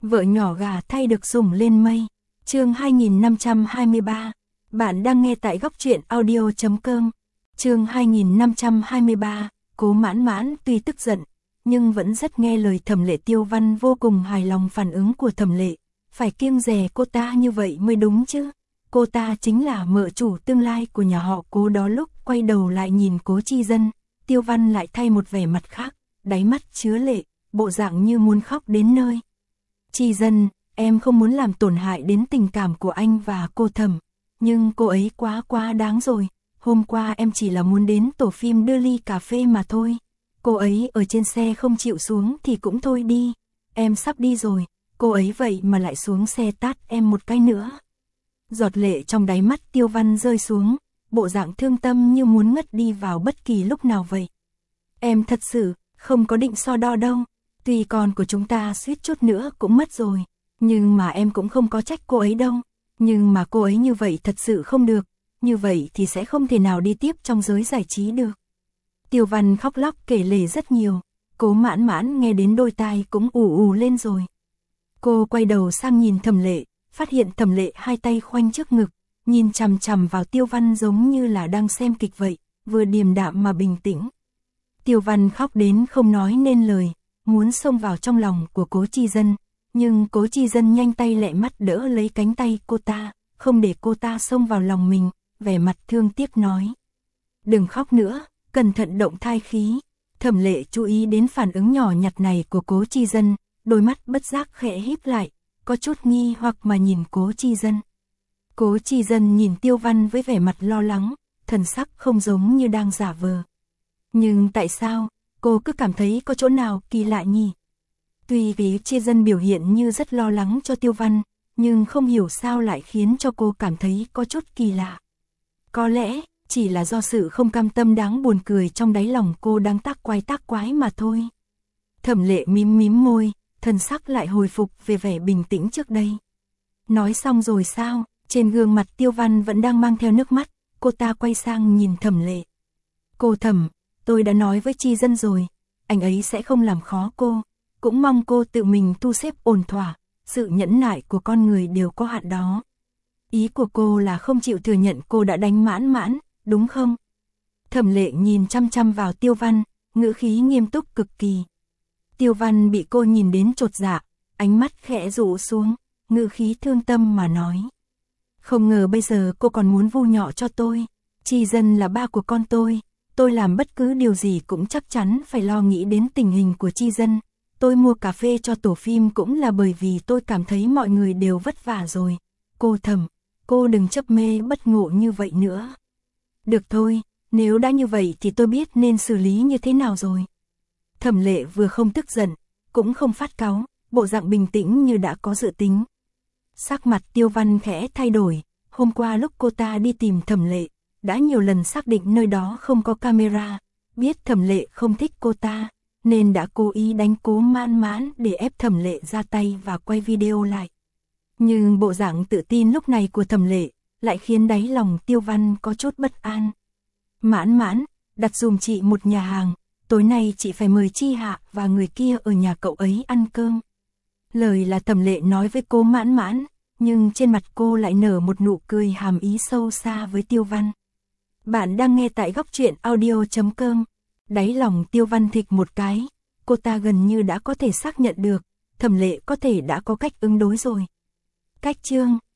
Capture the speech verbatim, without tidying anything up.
Vợ nhỏ gà thay được sủng lên mây. Chương hai nghìn năm trăm hai mươi ba. Bạn đang nghe tại góc truyện audio chấm com. Chương hai nghìn năm trăm hai mươi ba. Cố Mãn Mãn tuy tức giận, nhưng vẫn rất nghe lời Thẩm Lệ. Tiêu Văn vô cùng hài lòng phản ứng của Thẩm Lệ. Phải kiêng dè cô ta như vậy mới đúng chứ. Cô ta chính là mợ chủ tương lai của nhà họ Cố. Đó lúc quay đầu lại nhìn Cố Chi Dân, Tiêu Văn lại thay một vẻ mặt khác, đáy mắt chứa lệ, bộ dạng như muốn khóc đến nơi. Chi Dân, em không muốn làm tổn hại đến tình cảm của anh và cô Thẩm, nhưng cô ấy quá quá đáng rồi. Hôm qua em chỉ là muốn đến tổ phim đưa ly cà phê mà thôi. Cô ấy ở trên xe không chịu xuống thì cũng thôi đi. Em sắp đi rồi, cô ấy vậy mà lại xuống xe tát em một cái nữa. Giọt lệ trong đáy mắt Tiêu Văn rơi xuống, bộ dạng thương tâm như muốn ngất đi vào bất kỳ lúc nào vậy. Em thật sự không có định so đo đâu. Tuy con của chúng ta suýt chút nữa cũng mất rồi, nhưng mà em cũng không có trách cô ấy đâu. Nhưng mà cô ấy như vậy thật sự không được, như vậy thì sẽ không thể nào đi tiếp trong giới giải trí được. Tiêu Văn khóc lóc kể lể rất nhiều, Cố Mãn Mãn nghe đến đôi tai cũng ù ù lên rồi. Cô quay đầu sang nhìn Thẩm Lệ, phát hiện Thẩm Lệ hai tay khoanh trước ngực, nhìn chằm chằm vào Tiêu Văn giống như là đang xem kịch vậy, vừa điềm đạm mà bình tĩnh. Tiêu Văn khóc đến không nói nên lời, muốn xông vào trong lòng của Cố Chi Dân, nhưng Cố Chi Dân nhanh tay lẹ mắt đỡ lấy cánh tay cô ta, không để cô ta xông vào lòng mình, vẻ mặt thương tiếc nói: "Đừng khóc nữa, cẩn thận động thai khí." Thẩm Lệ chú ý đến phản ứng nhỏ nhặt này của Cố Chi Dân, đôi mắt bất giác khẽ híp lại, có chút nghi hoặc mà nhìn Cố Chi Dân. Cố Chi Dân nhìn Tiêu Văn với vẻ mặt lo lắng, thần sắc không giống như đang giả vờ. Nhưng tại sao, cô cứ cảm thấy có chỗ nào kỳ lạ nhỉ? Tuy vì Chi Dân biểu hiện như rất lo lắng cho Tiêu Văn, nhưng không hiểu sao lại khiến cho cô cảm thấy có chút kỳ lạ. Có lẽ, chỉ là do sự không cam tâm đáng buồn cười trong đáy lòng cô đang tác quái tác quái mà thôi. Thẩm Lệ mím mím môi, thần sắc lại hồi phục về vẻ bình tĩnh trước đây. Nói xong rồi sao? Trên gương mặt Tiêu Văn vẫn đang mang theo nước mắt, cô ta quay sang nhìn Thẩm Lệ. Cô Thẩm, tôi đã nói với Chi Dân rồi, anh ấy sẽ không làm khó cô, cũng mong cô tự mình thu xếp ổn thỏa, sự nhẫn nại của con người đều có hạn đó. Ý của cô là không chịu thừa nhận cô đã đánh Mãn Mãn, đúng không? Thẩm Lệ nhìn chăm chăm vào Tiêu Văn, ngữ khí nghiêm túc cực kỳ. Tiêu Văn bị cô nhìn đến chột dạ, ánh mắt khẽ rũ xuống, ngữ khí thương tâm mà nói: "Không ngờ bây giờ cô còn muốn vu nhọ cho tôi. Chi Dân là ba của con tôi, tôi làm bất cứ điều gì cũng chắc chắn phải lo nghĩ đến tình hình của Chi Dân. Tôi mua cà phê cho tổ phim cũng là bởi vì tôi cảm thấy mọi người đều vất vả rồi. Cô Thẩm, cô đừng chấp mê bất ngộ như vậy nữa." "Được thôi, nếu đã như vậy thì tôi biết nên xử lý như thế nào rồi." Thẩm Lệ vừa không tức giận, cũng không phát cáu, bộ dạng bình tĩnh như đã có dự tính. Sắc mặt Tiêu Văn khẽ thay đổi, hôm qua lúc cô ta đi tìm Thẩm Lệ, đã nhiều lần xác định nơi đó không có camera, biết Thẩm Lệ không thích cô ta, nên đã cố ý đánh Cố Mãn Mãn để ép Thẩm Lệ ra tay và quay video lại. Nhưng bộ dạng tự tin lúc này của Thẩm Lệ lại khiến đáy lòng Tiêu Văn có chút bất an. "Mãn Mãn, đặt giùm chị một nhà hàng, tối nay chị phải mời Chi Hạ và người kia ở nhà cậu ấy ăn cơm." Lời là Thẩm Lệ nói với Cố Mãn Mãn, nhưng trên mặt cô lại nở một nụ cười hàm ý sâu xa với Tiêu Văn. Bạn đang nghe tại góc truyện audio chấm com. Đáy lòng Tiêu Văn thịch một cái, cô ta gần như đã có thể xác nhận được, Thẩm Lệ có thể đã có cách ứng đối rồi. Cách chương,